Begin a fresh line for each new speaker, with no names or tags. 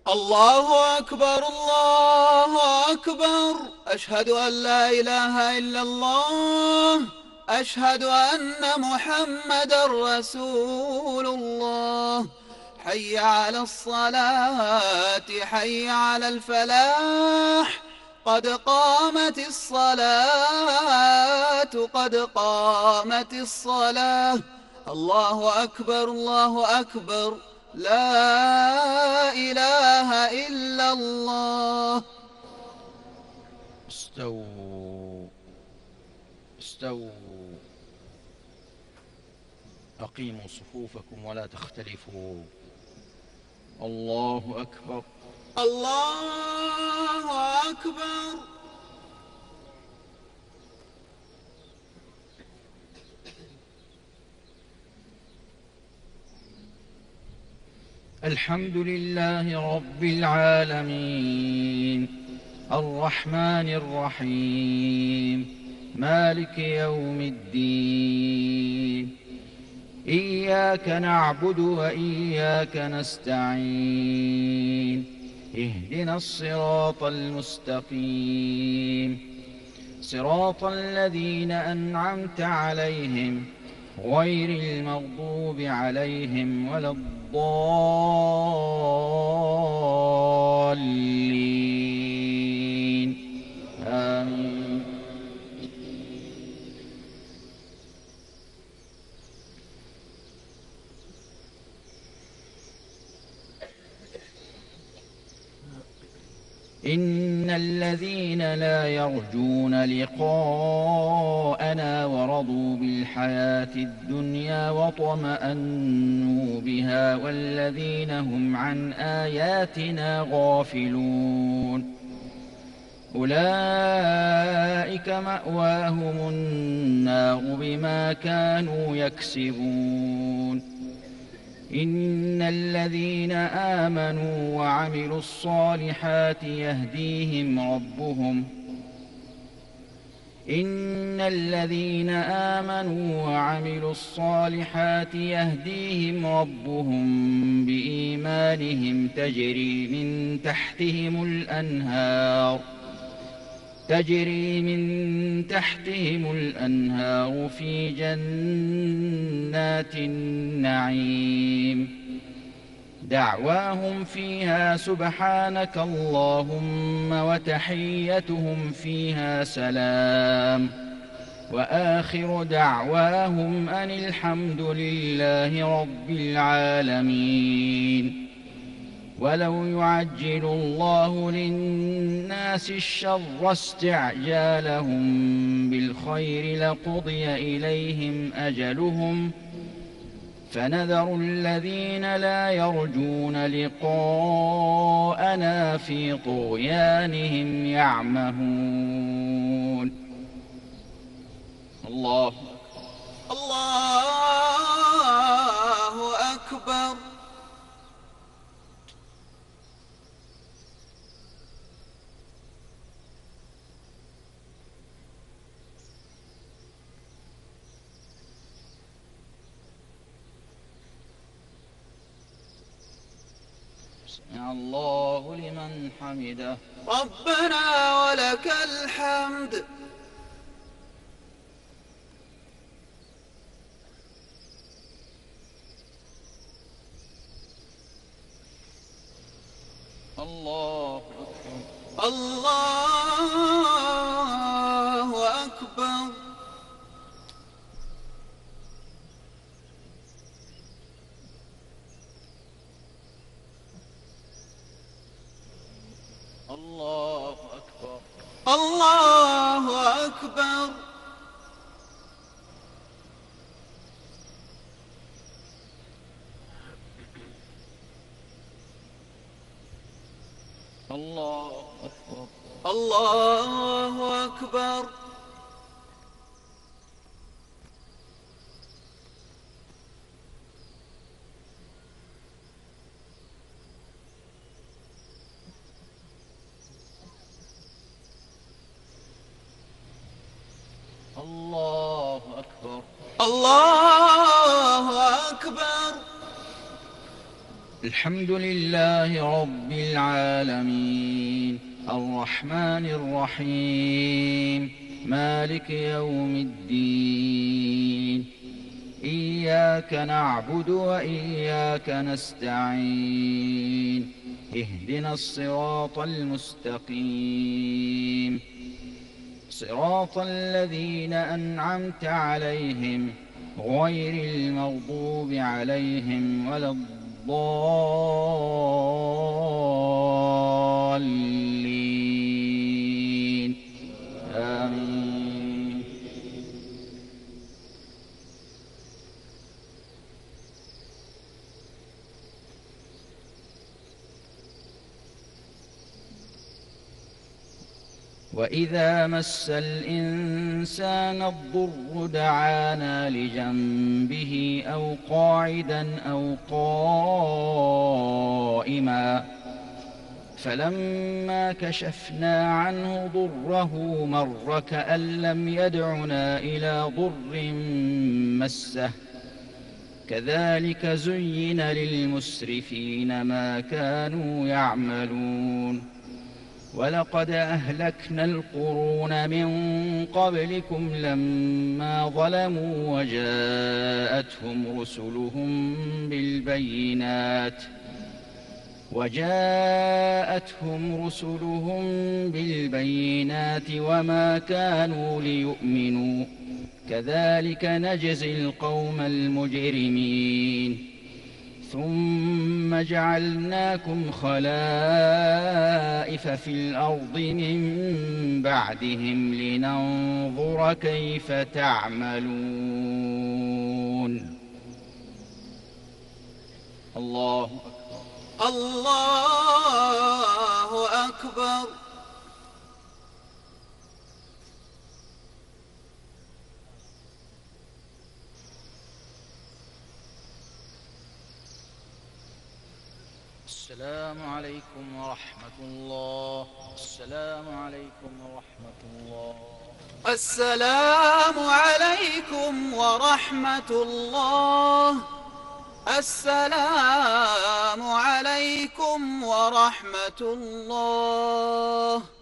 الله أكبر الله أكبر. أشهد أن لا إله إلا الله. أشهد أن محمدا رسول الله. حي على الصلاة حي على الفلاح. قد قامت الصلاة قد قامت الصلاة. الله أكبر الله أكبر. لا إله إلا الله.
استووا استووا. أقيموا صفوفكم ولا تختلفوا. الله أكبر.
الله أكبر.
الحمد لله رب العالمين، الرحمن الرحيم، مالك يوم الدين. إياك نعبد وإياك نستعين. اهدنا الصراط المستقيم، صراط الذين أنعمت عليهم غير المغضوب عليهم ولا الضالين. آمين. إن الذين لا يرجون لقاءنا ورضوا بالحياة الدنيا واطمأنوا بها والذين هم عن آياتنا غافلون أولئك مأواهم النار بما كانوا يكسبون. إن الذين آمنوا وعملوا الصالحات يهديهم ربهم بإيمانهم تجري من تحتهم الأنهار في جنات النعيم. دعواهم فيها سبحانك اللهم وتحيتهم فيها سلام، وآخر دعواهم أن الحمد لله رب العالمين. ولو يعجل الله للناس الشر استعجالهم بالخير لقضي إليهم أجلهم، فنذر الذين لا يرجون لقاءنا في طغيانهم يعمهون. الله
أكبر.
سمع الله لمن حمده.
ربنا ولك الحمد.
الله أكبر.
الله أكبر.
الله أكبر.
الله أكبر.
الله أكبر.
الله أكبر.
الله أكبر.
الله أكبر.
الحمد لله رب العالمين الرحمن الرحيم مالك يوم الدين إياك نعبد وإياك نستعين اهدنا الصراط المستقيم صراط الذين أنعمت عليهم غير المغضوب عليهم ولا الضالين آمين. وإذا مس الإنسان الضر دعانا لجنبه أو قاعدا أو قائما فلما كشفنا عنه ضره مر كأن لم يدعنا إلى ضر مسه كذلك زين للمسرفين ما كانوا يعملون ولقد أهلكنا القرون من قبلكم لما ظلموا وجاءتهم رسلهم بالبينات وما كانوا ليؤمنوا كذلك نجزي القوم المجرمين ثم جعلناكم خلائف في الأرض من بعدهم لننظر كيف تعملون. الله أكبر.
الله أكبر.
السلام عليكم ورحمة الله. السلام عليكم ورحمة الله.
السلام عليكم ورحمة الله. السلام عليكم ورحمة الله.